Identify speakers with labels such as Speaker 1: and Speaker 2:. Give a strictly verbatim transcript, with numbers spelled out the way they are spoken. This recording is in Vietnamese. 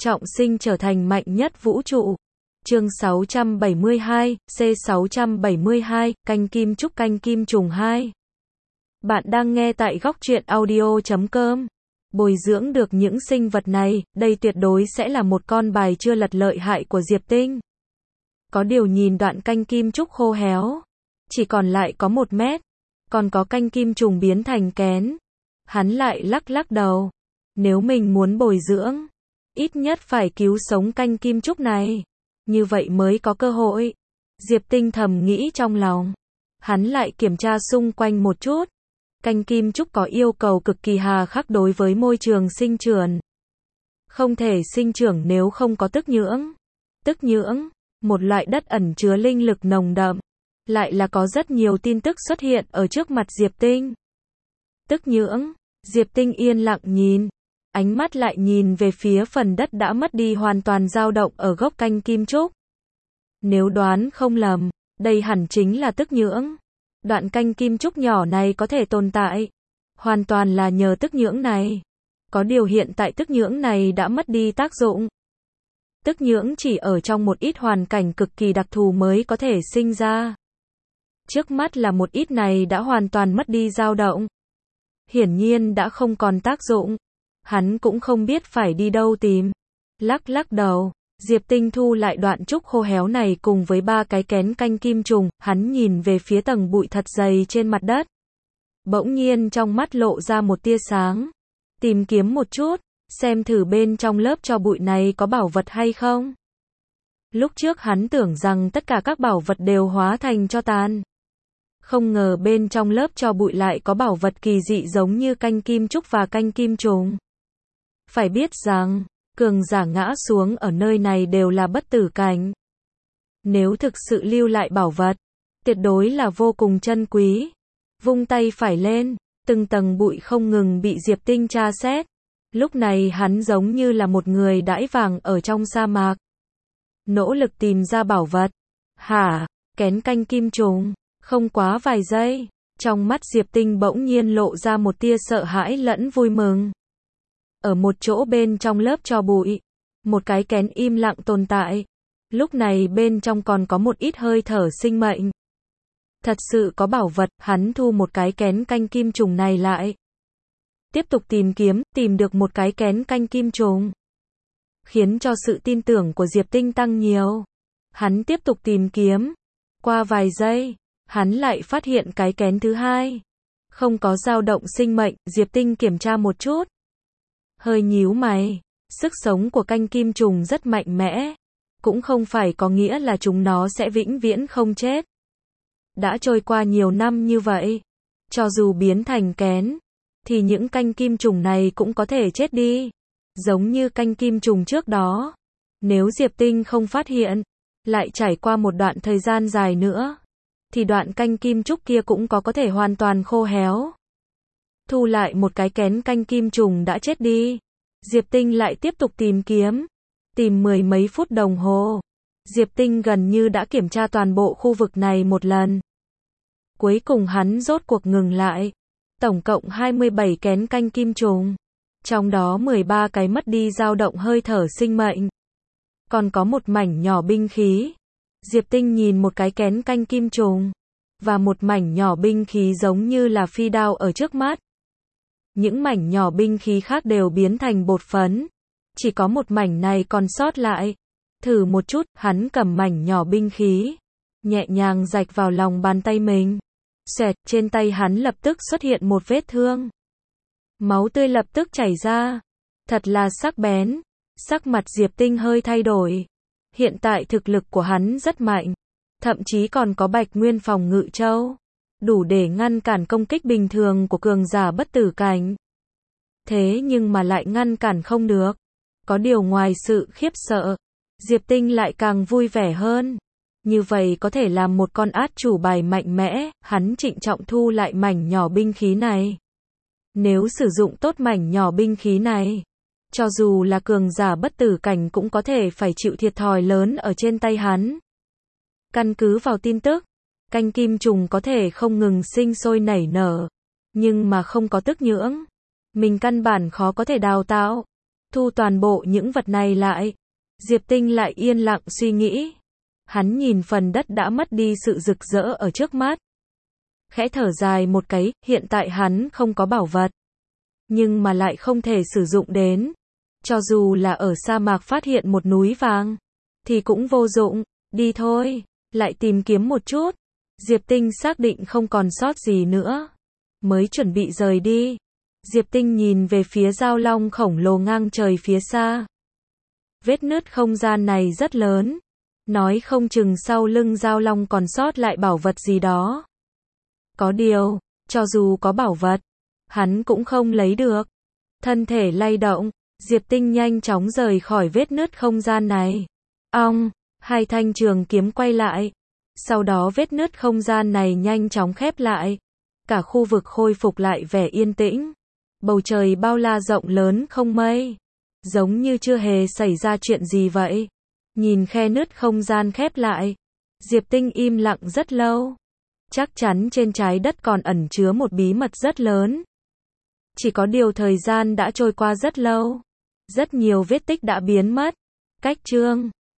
Speaker 1: trọng sinh trở thành mạnh nhất vũ trụ. Chương sáu trăm bảy mươi hai, C sáu trăm bảy mươi hai, canh kim chúc canh kim trùng hai. Bạn đang nghe tại góc truyện audio chấm com. Bồi dưỡng được những sinh vật này, đây tuyệt đối sẽ là một con bài chưa lật lợi hại của Diệp Tinh. Có điều nhìn đoạn canh kim trúc khô héo, chỉ còn lại có một mét, còn có canh kim trùng biến thành kén. Hắn lại lắc lắc đầu. Nếu mình muốn bồi dưỡng, ít nhất phải cứu sống canh kim trúc này. Như vậy mới có cơ hội. Diệp Tinh thầm nghĩ trong lòng. Hắn lại kiểm tra xung quanh một chút. Canh kim trúc có yêu cầu cực kỳ hà khắc đối với môi trường sinh trưởng. Không thể sinh trưởng nếu không có tức nhưỡng. Tức nhưỡng, một loại đất ẩn chứa linh lực nồng đậm. Lại là có rất nhiều tin tức xuất hiện ở trước mặt Diệp Tinh. Tức nhưỡng, Diệp Tinh yên lặng nhìn. Ánh mắt lại nhìn về phía phần đất đã mất đi hoàn toàn dao động ở gốc canh kim trúc. Nếu đoán không lầm, đây hẳn chính là tức nhưỡng. Đoạn canh kim trúc nhỏ này có thể tồn tại, hoàn toàn là nhờ tức nhưỡng này. Có điều hiện tại tức nhưỡng này đã mất đi tác dụng. Tức nhưỡng chỉ ở trong một ít hoàn cảnh cực kỳ đặc thù mới có thể sinh ra. Trước mắt là một ít này đã hoàn toàn mất đi dao động. Hiển nhiên đã không còn tác dụng. Hắn cũng không biết phải đi đâu tìm. Lắc lắc đầu, Diệp Tinh thu lại đoạn trúc khô héo này cùng với ba cái kén canh kim trùng, hắn nhìn về phía tầng bụi thật dày trên mặt đất. Bỗng nhiên trong mắt lộ ra một tia sáng. Tìm kiếm một chút, xem thử bên trong lớp tro bụi này có bảo vật hay không. Lúc trước hắn tưởng rằng tất cả các bảo vật đều hóa thành tro tàn. Không ngờ bên trong lớp tro bụi lại có bảo vật kỳ dị giống như canh kim trúc và canh kim trùng. Phải biết rằng, cường giả ngã xuống ở nơi này đều là bất tử cảnh. Nếu thực sự lưu lại bảo vật, tuyệt đối là vô cùng chân quý. Vung tay phải lên, từng tầng bụi không ngừng bị Diệp Tinh tra xét. Lúc này hắn giống như là một người đãi vàng ở trong sa mạc. Nỗ lực tìm ra bảo vật. Hả, kén canh kim trùng, không quá vài giây, trong mắt Diệp Tinh bỗng nhiên lộ ra một tia sợ hãi lẫn vui mừng. Ở một chỗ bên trong lớp tro bụi, một cái kén im lặng tồn tại. Lúc này bên trong còn có một ít hơi thở sinh mệnh. Thật sự có bảo vật, hắn thu một cái kén canh kim trùng này lại. Tiếp tục tìm kiếm, tìm được một cái kén canh kim trùng. Khiến cho sự tin tưởng của Diệp Tinh tăng nhiều. Hắn tiếp tục tìm kiếm. Qua vài giây, hắn lại phát hiện cái kén thứ hai. Không có dao động sinh mệnh, Diệp Tinh kiểm tra một chút. Hơi nhíu mày, sức sống của canh kim trùng rất mạnh mẽ, cũng không phải có nghĩa là chúng nó sẽ vĩnh viễn không chết. Đã trôi qua nhiều năm như vậy, cho dù biến thành kén, thì những canh kim trùng này cũng có thể chết đi, giống như canh kim trùng trước đó. Nếu Diệp Tinh không phát hiện, lại trải qua một đoạn thời gian dài nữa, thì đoạn canh kim trúc kia cũng có có thể hoàn toàn khô héo. Thu lại một cái kén canh kim trùng đã chết đi. Diệp Tinh lại tiếp tục tìm kiếm. Tìm mười mấy phút đồng hồ. Diệp Tinh gần như đã kiểm tra toàn bộ khu vực này một lần. Cuối cùng hắn rốt cuộc ngừng lại. Tổng cộng hai mươi bảy kén canh kim trùng. Trong đó mười ba cái mất đi dao động hơi thở sinh mệnh. Còn có một mảnh nhỏ binh khí. Diệp Tinh nhìn một cái kén canh kim trùng. Và một mảnh nhỏ binh khí giống như là phi đao ở trước mắt. Những mảnh nhỏ binh khí khác đều biến thành bột phấn. Chỉ có một mảnh này còn sót lại. Thử một chút, hắn cầm mảnh nhỏ binh khí. Nhẹ nhàng rạch vào lòng bàn tay mình. Xoẹt, trên tay hắn lập tức xuất hiện một vết thương. Máu tươi lập tức chảy ra. Thật là sắc bén. Sắc mặt Diệp Tinh hơi thay đổi. Hiện tại thực lực của hắn rất mạnh. Thậm chí còn có Bạch Nguyên phòng ngự châu. Đủ để ngăn cản công kích bình thường của cường giả bất tử cảnh. Thế nhưng mà lại ngăn cản không được. Có điều ngoài sự khiếp sợ, Diệp Tinh lại càng vui vẻ hơn. Như vậy có thể làm một con át chủ bài mạnh mẽ, hắn trịnh trọng thu lại mảnh nhỏ binh khí này. Nếu sử dụng tốt mảnh nhỏ binh khí này, cho dù là cường giả bất tử cảnh cũng có thể phải chịu thiệt thòi lớn ở trên tay hắn. Căn cứ vào tin tức, canh kim trùng có thể không ngừng sinh sôi nảy nở, nhưng mà không có tức nhưỡng. Mình căn bản khó có thể đào tạo. Thu toàn bộ những vật này lại. Diệp Tinh lại yên lặng suy nghĩ. Hắn nhìn phần đất đã mất đi sự rực rỡ ở trước mắt. Khẽ thở dài một cái, hiện tại hắn không có bảo vật. Nhưng mà lại không thể sử dụng đến. Cho dù là ở sa mạc phát hiện một núi vàng, thì cũng vô dụng. Đi thôi, lại tìm kiếm một chút. Diệp Tinh xác định không còn sót gì nữa. Mới chuẩn bị rời đi. Diệp Tinh nhìn về phía giao long khổng lồ ngang trời phía xa. Vết nứt không gian này rất lớn. Nói không chừng sau lưng giao long còn sót lại bảo vật gì đó. Có điều, cho dù có bảo vật, hắn cũng không lấy được. Thân thể lay động, Diệp Tinh nhanh chóng rời khỏi vết nứt không gian này. Ong, hai thanh trường kiếm quay lại. Sau đó vết nứt không gian này nhanh chóng khép lại. Cả khu vực khôi phục lại vẻ yên tĩnh. Bầu trời bao la rộng lớn không mây. Giống như chưa hề xảy ra chuyện gì vậy. Nhìn khe nứt không gian khép lại. Diệp Tinh im lặng rất lâu. Chắc chắn trên trái đất còn ẩn chứa một bí mật rất lớn. Chỉ có điều thời gian đã trôi qua rất lâu. Rất nhiều vết tích đã biến mất. Cách chương